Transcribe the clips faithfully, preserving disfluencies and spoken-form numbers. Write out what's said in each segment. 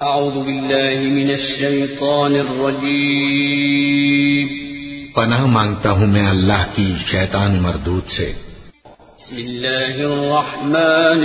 اعوذ باللہ من الشیطان الرجیم، پناہ مانگتا ہوں میں اللہ کی شیطان مردود سے۔ بسم اللہ الرحمن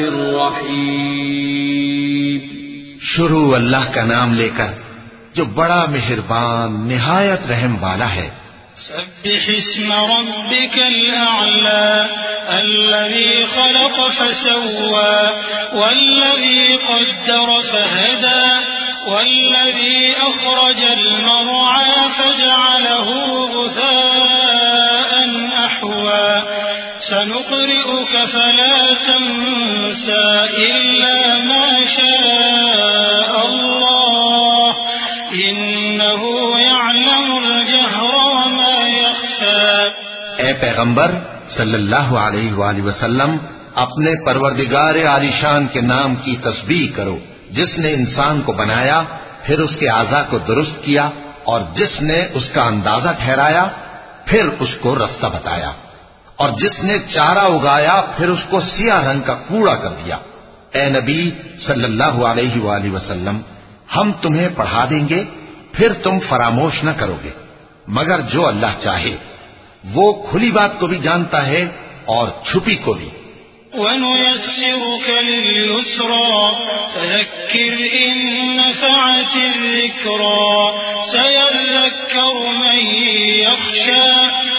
الرحیم، شروع اللہ کا نام لے کر جو بڑا مہربان نہایت رحم والا ہے۔ سبح اسم ربك الأعلى الذي خلق فسوى والذي قدر فهدى والذي أخرج المرعى فجعله غثاء أحوى سنقرئك فلا تنسى إلا ما شاء الله إنه يعلم الجهر وما يخفى۔ اے پیغمبر صلی اللہ علیہ وآلہ وسلم، اپنے پروردگار عالیشان کے نام کی تسبیح کرو، جس نے انسان کو بنایا پھر اس کے اعضاء کو درست کیا، اور جس نے اس کا اندازہ ٹھہرایا پھر اس کو رستہ بتایا، اور جس نے چارہ اگایا پھر اس کو سیاہ رنگ کا کوڑا کر دیا۔ اے نبی صلی اللہ علیہ وآلہ وسلم، ہم تمہیں پڑھا دیں گے پھر تم فراموش نہ کرو گے، مگر جو اللہ چاہے۔ وہ کھلی بات کو بھی جانتا ہے اور چھپی کو بھی۔ وَنُيَسِّرُكَ لِلْيُسْرَى فَذَكِّرْ إِن نَّفَعَتِ الذِّكْرَى سَيَذَّكَّرُ مَن يَخْشَىٰ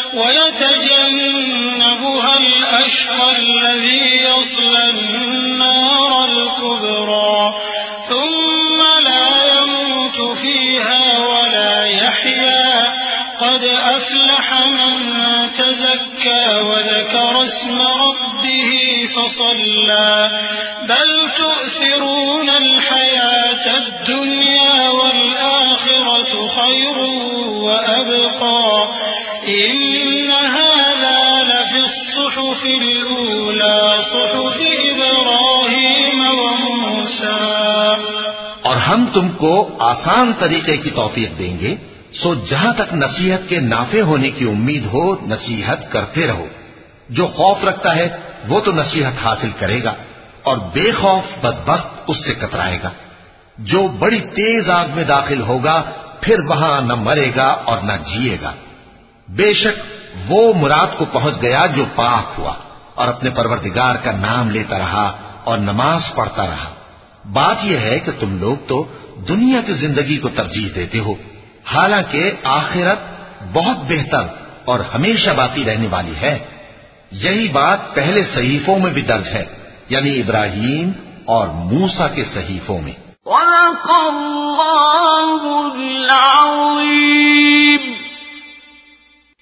وَيَتَجَنَّبُهَا الْأَشْقَى الَّذِي يَصْلَى النَّارَ الْكُبْرَىٰ ثُمَّ لَا يَمُوتُ فِيهَا وَلَا يَحْيَىٰ قَدْ أَفْلَحَ مَن تَزَكَّىٰ وَذَكَرَ اسْمَ رَبِّهِ فَصَلَّىٰ بَلْ تُؤْثِرُونَ الْحَيَاةَ الدُّنْيَا وَالْآخِرَةُ خَيْرٌ وَأَبْقَىٰ إِنَّ هَٰذَا لَفِي الصُّحُفِ الْأُولَىٰ صُحُفِ إِبْرَاهِيمَ وَمُوسَىٰ۔ اور ہم تم کو آسان طریقے کی توفیق دیں گے، سو جہاں تک نصیحت کے نافع ہونے کی امید ہو نصیحت کرتے رہو۔ جو خوف رکھتا ہے وہ تو نصیحت حاصل کرے گا، اور بے خوف بدبخت اس سے کترائے گا۔ جو بڑی تیز آگ میں داخل ہوگا پھر وہاں نہ مرے گا اور نہ جیے گا۔ بے شک وہ مراد کو پہنچ گیا جو پاک ہوا اور اپنے پروردگار کا نام لیتا رہا اور نماز پڑھتا رہا۔ بات یہ ہے کہ تم لوگ تو دنیا کی زندگی کو ترجیح دیتے ہو، حالانکہ آخرت بہت بہتر اور ہمیشہ باقی رہنے والی ہے۔ یہی بات پہلے صحیفوں میں بھی درج ہے، یعنی ابراہیم اور موسیٰ کے صحیفوں میں۔ وَلَقَدْ